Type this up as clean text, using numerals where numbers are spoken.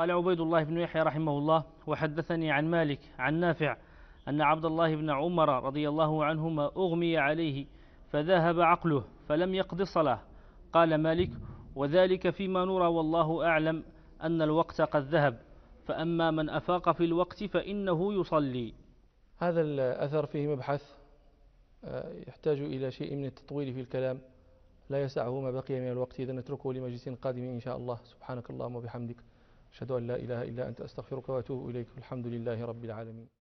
قال عبيد الله بن يحيى رحمه الله: وحدثني عن مالك عن نافع أن عبد الله بن عمر رضي الله عنهما أغمي عليه فذهب عقله فلم يقض الصلاة. قال مالك: وذلك فيما نرى والله أعلم أن الوقت قد ذهب، فأما من أفاق في الوقت فإنه يصلي. هذا الأثر فيه مبحث يحتاج إلى شيء من التطويل في الكلام، لا يسعه ما بقي من الوقت، إذا نتركه لمجلس قادم إن شاء الله. سبحانك اللهم وبحمدك، أشهد أن لا إله إلا أنت، أستغفرك وأتوب إليك، والحمد لله رب العالمين.